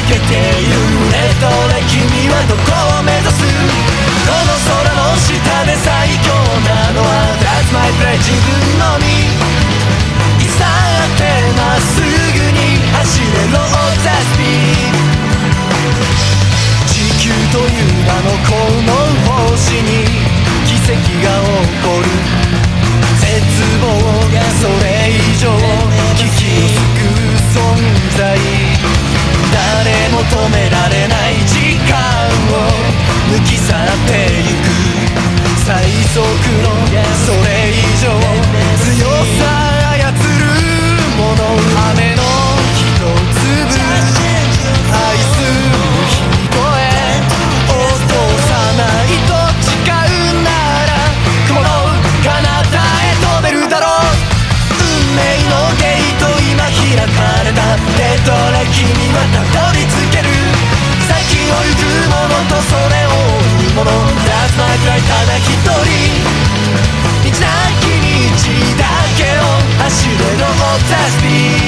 けている。君はどこを目指す？この空の下で最強なのは That's my play 自分のみ。いざってまっすぐに走れろ That's me。 地球という名のこの星に奇跡が起こる。絶望がそれ以上危機を救う存在。誰も止められない時間を抜き去ってゆく。最速のそれ以上強さ操るもの。雨の一粒愛する人へ落とさないと誓うなら雲の彼方へ飛べるだろう。運命のゲート今開かれた。レッドレ君はたどり着ける。先を行くものとそれを追うもの。That's my flight ただ一人道なき道だけを走れろ That's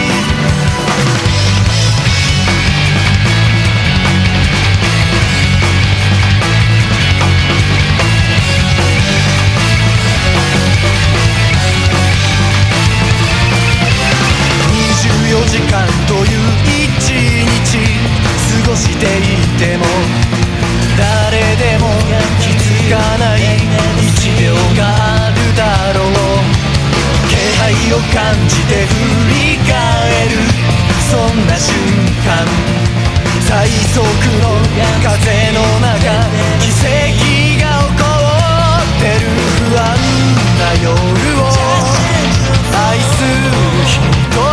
me。24時間という一日過ごしていても誰でも気づかない1秒があるだろう。気配を感じて振り返るそんな瞬間。最速の風の中奇跡が起こってる。不安な夜を愛する人